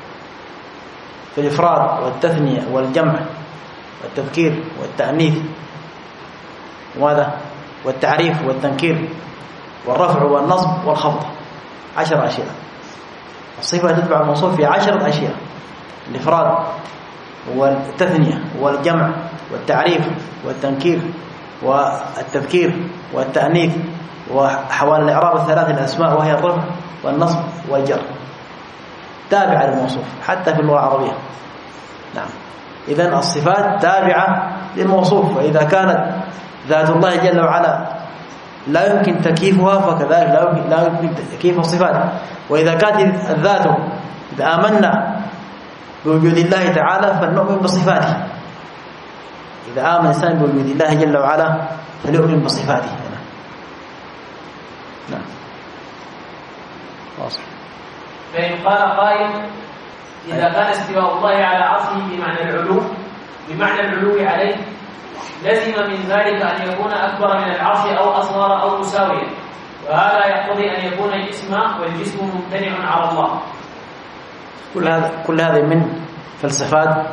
في الإفراد والتثنية والجمع والتذكير والتأنيث وهذا والتعريف والتنكير والرفع والنصب والخفض، عشر أشياء. الصفة تتبع الموصوف في عشرة أشياء، الإفراد والتثنية والجمع والتعريف والتنكير والتذكير والتأنيث وحوالي الإعراب الثلاث الأسماء وهي الرفع والنصب والجر. تابعة للموصوف حتى في اللغة العربية. نعم. إذن الصفات تابعة للموصوف، وإذا كانت ذات الله جل وعلا لا يمكن تكييفها فكذلك لا يمكن, لا يمكن تكييف الصفات. وإذا كانت الذات إذا آمنا بوجود الله تعالى فلنؤمن بصفاته. إذا آمن الإنسان بوجود الله جل وعلا فليؤمن بصفاته. نعم. واضح.
فإن قال قائل إذا كان استواء الله على عرشه بمعنى العلو بمعنى العلو عليه لزم من ذلك أن يكون أكبر من العرش أو أصغر أو مساويا، وهذا يقتضي أن يكون جسما والجسم ممتنع على الله.
كل هذا كل هذا من فلسفات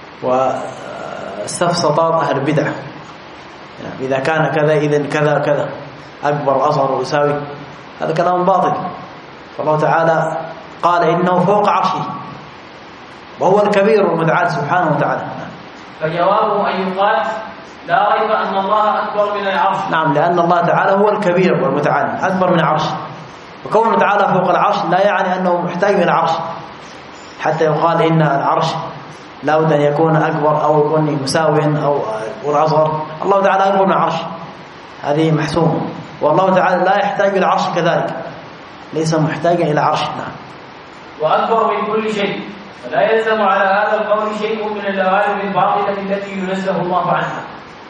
واستفساطات أهل البدع. يعني إذا كان كذا إذن كذا كذا أكبر وأصغر ويساوي، هذا كلام باطل. فالله تعالى قال إنه فوق عرشه وهو الكبير والمتعال سبحانه وتعالى.
فجوابه أن يقال لا ريب أن الله أكبر من العرش.
نعم، لأن الله تعالى هو الكبير والمتعال أكبر من العرش، وكونه تعالى فوق العرش لا يعني أنه محتاج إلى العرش حتى يقال إن العرش لا بد أن يكون أكبر أو يكون مساويا أو أصغر. الله تعالى أكبر من العرش، هذه محسومة. والله تعالى لا يحتاج إلى العرش كذلك، ليس محتاجا إلى عرش. نعم.
وأكبر من كل شيء، فلا يلزم على هذا القول شيء من اللوازم الباطلة التي ينزه الله عنها.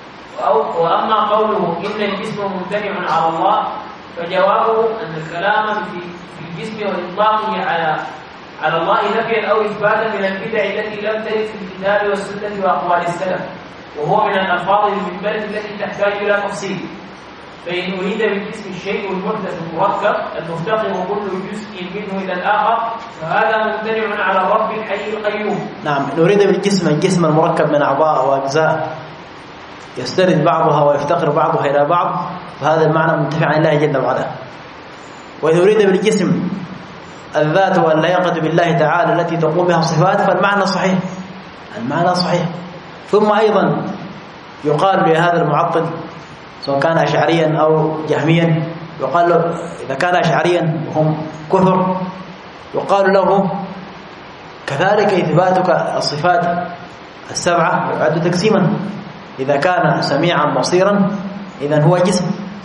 وأما قوله إن الجسم ممتنع على الله فجوابه أن الكلام في الجسم وإطلاقه على على الله نفيا أو إثباتا من البدع التي لم ترد في الكتاب والسنة وأقوال السلف، وهو من الألفاظ المنبرة التي تحتاج إلى تفصيل. فإن أريد بالجسم الشيء المحدث المركب المفتقر كل جزء منه إلى الآخر فهذا ممتنع على الرب الحي القيوم.
نعم، نريد بالجسم الجسم المركب من أعضاء وأجزاء يسترد بعضها ويفتقر بعضها إلى بعض، فهذا المعنى منتفع عن الله جل وعلا. وإن أريد بالجسم الذات واللياقة بالله تعالى التي تقوم بها الصفات فالمعنى صحيح، المعنى صحيح. ثم أيضا يقال لهذا المعطل سواء كان أشعريا أو جهميا، يقال له إذا كان أشعريا وهم كثر يقال له كذلك إثباتك الصفات السبعة يعد تقسيما. إذا كان سميعا بصيرا إذن هو جسم،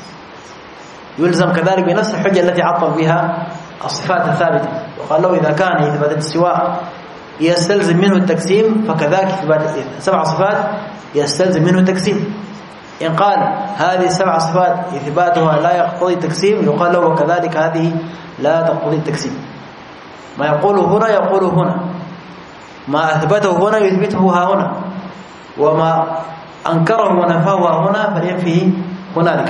يلزم كذلك بنفس الحجة التي عطل بها الصفات الثابتة. وقال له إذا كان إثبات الاستواء يستلزم منه التقسيم فكذلك إثبات سبع صفات يستلزم منه التقسيم. إن قال هذه السبع صفات إثباتها لا يقتضي التقسيم يقال له وكذلك هذه لا تقتضي التقسيم. ما يقوله هنا يقوله هنا، ما أثبته هنا يثبته ها هنا، وما أنكره ونفاه هنا فلينفيه هنالك.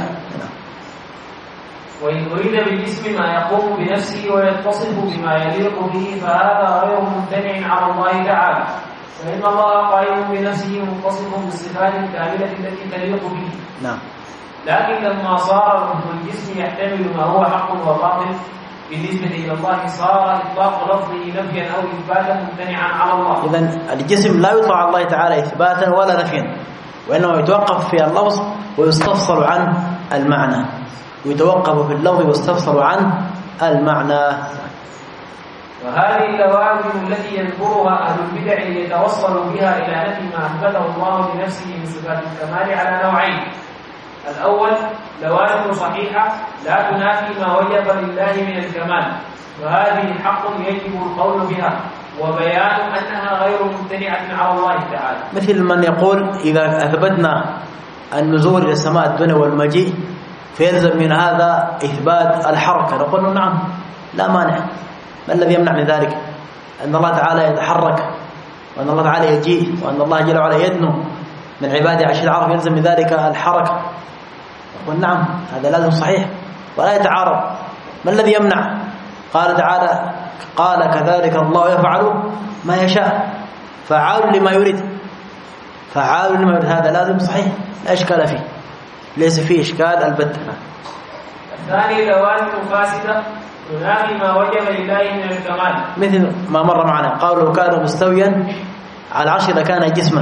وإن أريد بالجسم ما يقوم بنفسه ويتصف بما يليق به فهذا غير ممتنع على الله تعالى، فإن الله قائم بنفسه متصف بالصفات الكاملة التي تليق به.
نعم.
لكن لما صار الجسم يحتمل ما هو حق وباطل بالنسبة إلى الله صار إطلاق لفظه نفيا أو إثباتا ممتنعا على الله.
إذن الجسم لا يطلق على الله تعالى إثباتا ولا نفيا، وإنما يتوقف في اللفظ ويستفصل عن المعنى، ويتوقف في اللفظ ويستفصل عن المعنى.
وهذه اللوازم التي يذكرها أهل البدع ليتوصلوا بها إلى نفي ما أثبته الله بنفسه من صفات الكمال على نوعين: الأول لوازم صحيحة لا تنافي ما وجب لله من الكمال، وهذه حق يجب القول بها وبيان أنها غير ممتنعة على الله تعالى. مثل
من يقول إذا أثبتنا النزول إلى السماء الدنيا والمجيء فيلزم من هذا إثبات الحركة، نقول نعم لا مانع. ما الذي يمنع من ذلك؟ أن الله تعالى يتحرك، وأن الله تعالى يجيء، وأن الله جل وعلا يدنو من عباده عشر العرف، يلزم من ذلك الحركة. نقول نعم هذا لازم صحيح ولا يتعارض. ما الذي يمنع؟ قال تعالى قال كذلك الله يفعل ما يشاء فعال لما يريد، فعال لما يريد، هذا لازم صحيح لا إشكال فيه، ليس فيه إشكال البتة.
الثاني لوازم فاسدة تنافي ما وجب لله من الكمال،
مثل ما مر معنا قالوا لو كان مستويا على العرش لكان جسما،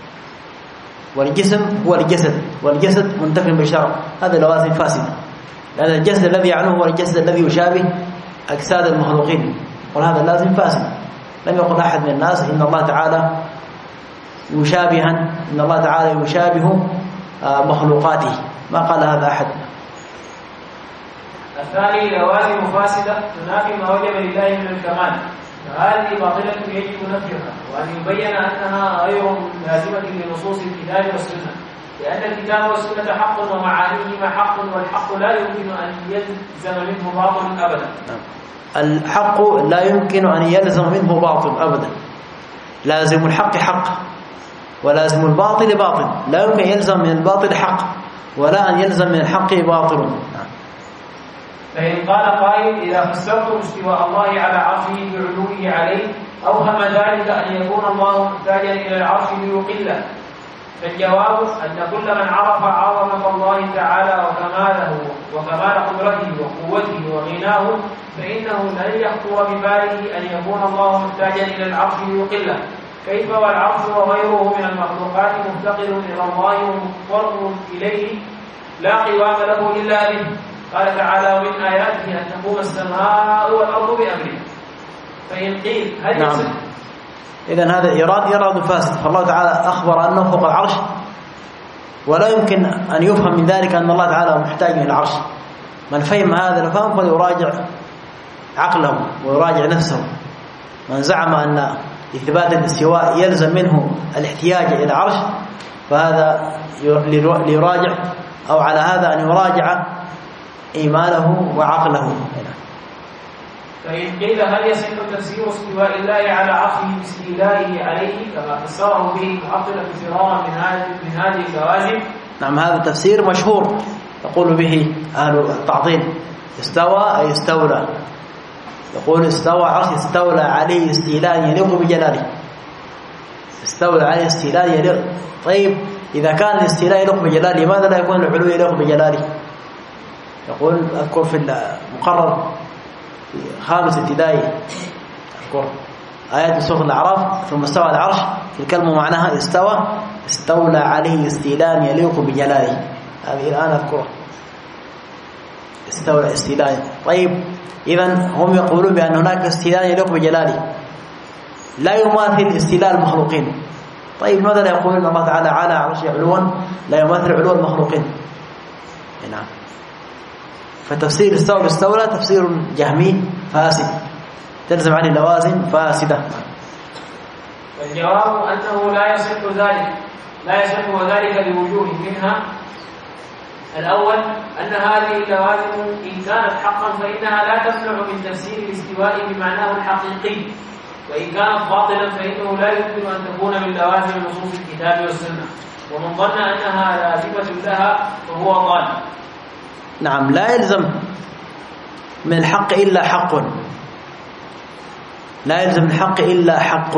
والجسم هو الجسد، والجسد منتفع بالشرع، هذا لوازم فاسدة، لأن الجسد الذي يعنوه هو الجسد الذي يشابه أجساد المخلوقين، وهذا لازم فاسد. لم يقل أحد من الناس إن الله تعالى مشابها، إن الله تعالى يشابه مخلوقاته، ما قال هذا أحد.
الثاني لوازم فاسدة تنافي ما وجب لله من الكمال، فهذه باطلة يجب نفيها، وأن يبين أنها غير لازمة لنصوص الكتاب والسنة، لأن الكتاب والسنة حق ومعانيهما حق، والحق لا يمكن أن يلزم منه باطل أبدا.
الحق لا يمكن أن يلزم منه باطل أبدا، لازم الحق حق ولازم الباطل باطل، لا يمكن يلزم من الباطل حق ولا أن يلزم من الحق باطل.
فإن قال قائل إذا فسرتم استواء الله على عرشه بعلوه عليه أوهم ذلك أن يكون الله محتاجا إلى العرش ليقله، فالجواب أن كل من عرف عظمة الله تعالى وكماله وكمال قدرته وقوته وغناه فإنه لن يخطر بباله أن يكون الله محتاجا إلى العرش ليقله، كيف والعرش وغيره من المخلوقات مفتقر إلى الله ومضطر إليه لا قوام له إلا به. قال تعالى ومن آياته أن تقوم السماء والأرض بأمره. فإن قيل هل
نعم.
يصح؟
إذن هذا إيراد إيراد فاسد، فالله تعالى أخبر أنه فوق العرش ولا يمكن أن يفهم من ذلك أن الله تعالى محتاج إلى العرش. من فهم هذا الفهم فليراجع عقله ويراجع نفسه. من زعم أن إثبات الاستواء يلزم منه الاحتياج إلى العرش فهذا ليراجع، أو على هذا أن يراجع إيمانه وعقله.
فإن قيل هل يصح تفسير استواء الله على عرشه باستيلائه عليه كما فسره به المعطلة فرارا من هذه من هذه اللوازم؟
نعم، هذا تفسير مشهور يقول به أهل التعطيل، استوى أي استولى، يقول استوى عرش استولى عليه استيلاء يليق بجلاله، استولى عليه استيلاء يليق. طيب إذا كان الاستيلاء يليق بجلاله لماذا لا يكون العلو يليق بجلاله؟ يقول أذكر في المقرر خامس ابتدائي أذكر آيات سورة الأعراف ثم استوى على العرش، في الكلمة معناها استوى استولى عليه استيلاء يليق بجلاله، هذه الآن أذكرها استولى استيلاء. طيب إذن هم يقولون بأن هناك استيلاء يليق بجلاله لا يماثل استيلاء المخلوقين. طيب لماذا لا يقولون الله تعالى على عرشه علوا لا يماثل علو المخلوقين؟ نعم، فتفسير استوى باستولى تفسير جهمي فاسد تلزم عنه لوازم فاسدة.
والجواب أنه لا يصح ذلك لا يصح ذلك لوجوه منها. الأول أن هذه اللوازم إن كانت حقا فإنها لا تمنع من تفسير الاستواء بمعناه الحقيقي، وإن كانت باطلا فإنه لا يمكن أن تكون من لوازم نصوص الكتاب والسنة، ومن ظن أنها لازمة لها فهو ضال.
نعم، لا يلزم من الحق إلا حق، لا يلزم من الحق إلا حق.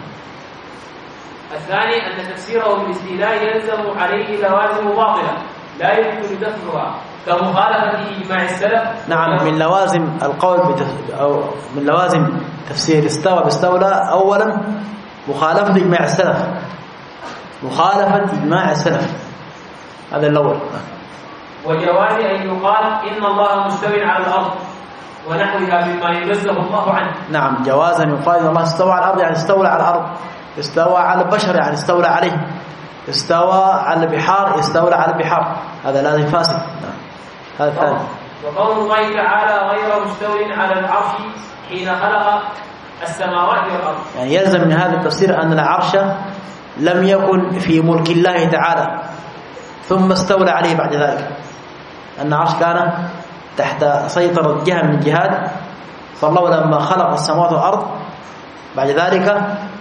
الثاني أن تفسيره بالاستيلاء يلزم عليه لوازم باطلة لا يمكن دفعها كمخالفة إجماع السلف.
نعم، من لوازم القول بتف... أو من لوازم تفسير استوى باستولى أولا مخالفة إجماع السلف، مخالفة إجماع السلف، هذا الأول.
وجواز أن يقال إن الله مستوٍ على الأرض ونحوها مما ينزه الله عنه.
نعم، جواز أن يقال إن الله استوى على الأرض يعني استولى على الأرض، استوى على البشر يعني استولى عليه، استوى على البحار استولى على البحار، هذا لازم فاسد. نعم. هذا الثاني.
وقول الله تعالى غير مستوٍ على العرش حين خلق السماوات والأرض،
يعني يلزم من هذا التفسير أن العرش لم يكن في ملك الله تعالى ثم استولى عليه بعد ذلك، أن العرش كان تحت سيطرة جهة من الجهات، فالله لما خلق السماوات والأرض بعد ذلك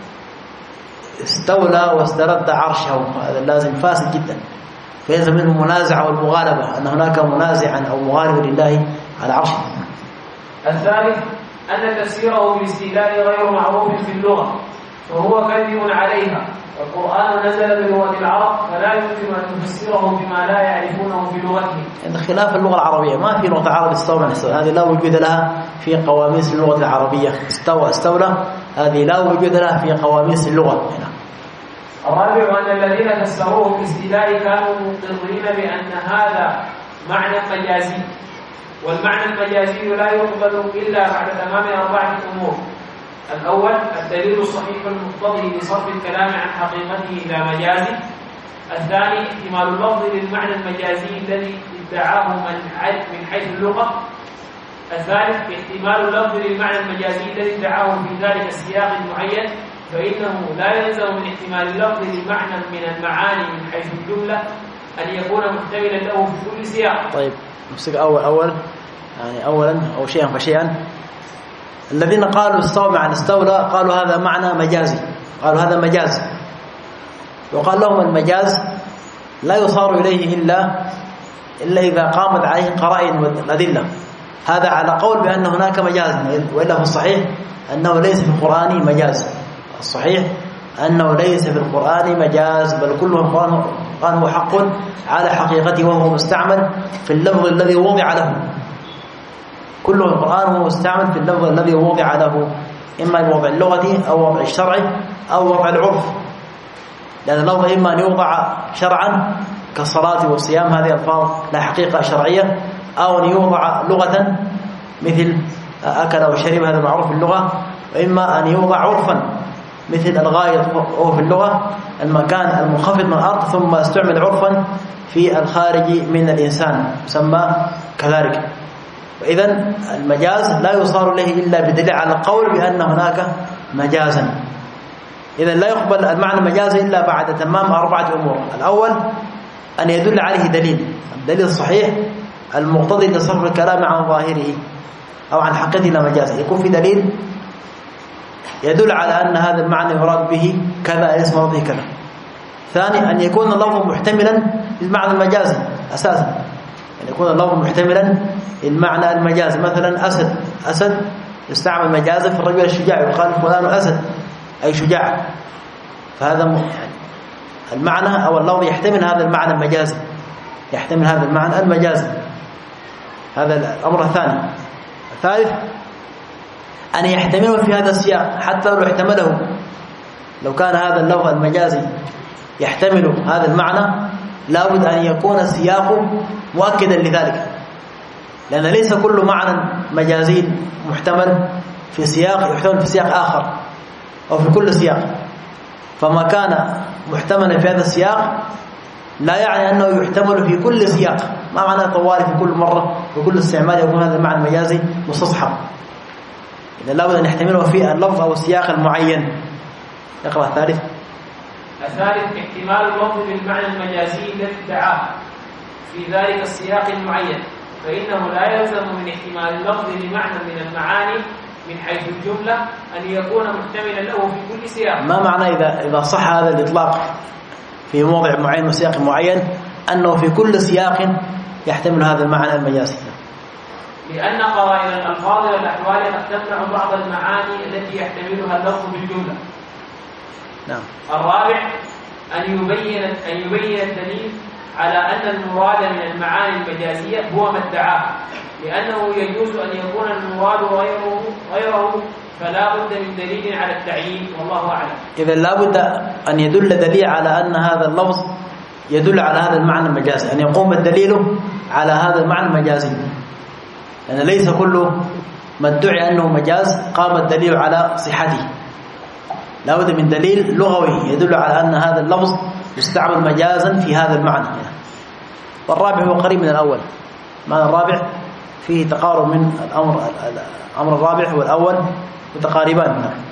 استولى واسترد عرشه، هذا لازم فاسد جدا، فيلزم منه منازعة والمغالبة، أن هناك منازعا أو مغالب لله على عرشه.
الثالث أن تفسيره بالاستيلاء غير معروف في اللغة وهو كذب عليها، والقرآن نزل بلغة العرب فلا يمكن أن تفسره بما لا يعرفونه في لغتهم.
إن خلاف اللغة العربية، ما في لغة العرب استولى استولى، هذه لا وجود لها في قواميس اللغة العربية. استوى استولى هذه لا وجود لها في قواميس اللغة هنا.
الرابع أن الذين فسروه بالاستيلاء كانوا مقرين بأن هذا معنى مجازي، والمعنى المجازي لا يقبل إلا بعد تمام أربعة أمور: الأول الدليل الصحيح المقتضي لصرف الكلام عن حقيقته إلى مجازه. الثاني احتمال اللفظ للمعنى المجازي الذي ادعاه من من حيث اللغة. الثالث احتمال اللفظ للمعنى المجازي الذي ادعاه في ذلك السياق المعين، فإنه لا يلزم من احتمال اللفظ للمعنى من المعاني من حيث الجملة أن يكون محتملا له في كل سياق.
طيب نمسك أول أول يعني أولا أو شيئا فشيئا. الذين قالوا استوى مع الاستولى قالوا هذا معنى مجازي، قالوا هذا مجاز، وقال لهم المجاز لا يصار إليه إلا إلا إذا قامت عليه قرائن والأدلة. هذا على قول بأن هناك مجاز، وإلا في الصحيح أنه ليس في القرآن مجاز. الصحيح أنه ليس في القرآن مجاز، بل كله القرآن هو حق على حقيقته، وهو مستعمل في اللفظ الذي وضع له. كله القرآن هو مستعمل في اللفظ الذي وضع له، إما الوضع اللغوي أو وضع الشرعي أو وضع العرف، لأن اللفظ إما أن يوضع شرعا كالصلاة والصيام، هذه ألفاظ لا حقيقة شرعية، أو أن يوضع لغة مثل أكل وشرب، هذا معروف في اللغة، وإما أن يوضع عرفا مثل الغاية وهو في اللغة المكان المنخفض من الأرض ثم استعمل عرفا في الخارج من الإنسان يسمى كذلك. وإذن المجاز لا يصار إليه إلا بدليل على القول بأن هناك مجازا. إذن لا يقبل المعنى مجازا إلا بعد تمام أربعة أمور. الأول أن يدل عليه دليل، الدليل الصحيح المقتضي لصرف الكلام عن ظاهره أو عن حقيقته إلى مجازه، يكون في دليل يدل على أن هذا المعنى يراد به كذا، اسم رضيه كذا. ثاني أن يكون اللفظ محتملا للمعنى المجازي أساسا، أن يكون اللفظ محتملا للمعنى المجازي. مثلا أسد، أسد يستعمل مجازا في الرجل الشجاع، يقال فلان أسد أي شجاع، فهذا يعني المعنى أو اللفظ يحتمل هذا المعنى المجازي، يحتمل هذا المعنى المجازي. هذا الأمر الثاني. الثالث أن يحتمله في هذا السياق، حتى لو احتمله، لو كان هذا اللفظ المجازي يحتمل هذا المعنى لابد أن يكون السياق مؤكدا لذلك، لأن ليس كل معنى مجازي محتمل في سياق يحتمل في سياق آخر أو في كل سياق. فما كان محتملا في هذا السياق لا يعني أنه يحتمل في كل سياق، ما معنى طوالي في كل مرة في كل استعمال يكون هذا المعنى المجازي مستصحب. إذا لابد أن يحتمله في اللفظ أو السياق المعين. اقرأ الثالث.
الثالث احتمال اللفظ بالمعنى المجازي الذي ادعاه في ذلك السياق المعين، فإنه لا يلزم من احتمال اللفظ لمعنى من المعاني من حيث الجملة أن يكون محتملا له في كل سياق. ما
معنى إذا إذا صح هذا الإطلاق في موضع معين وسياق معين أنه في كل سياق يحتمل هذا المعنى المجازي؟
لأن قرائن الألفاظ والأحوال قد تمنع بعض المعاني التي يحتملها اللفظ بالجملة.
نعم.
الرابع أن يبين أن يبين الدليل على أن المراد من المعاني المجازية هو ما ادعاه، لأنه يجوز أن يكون المراد غيره غيره فلا بد من دليل على التعيين، والله أعلم. إذا
لا بد أن يدل دليل على أن هذا اللفظ يدل على هذا المعنى المجازي، أن يقوم الدليل على هذا المعنى المجازي، لأن ليس كل ما ادعي أنه مجاز قام الدليل على صحته، لا بد من دليل لغوي يدل على أن هذا اللفظ يستعمل مجازا في هذا المعنى. والرابع هو قريب من الأول. معنى الرابع فيه تقارب من الأمر الأمر الرابع والأول متقاربان.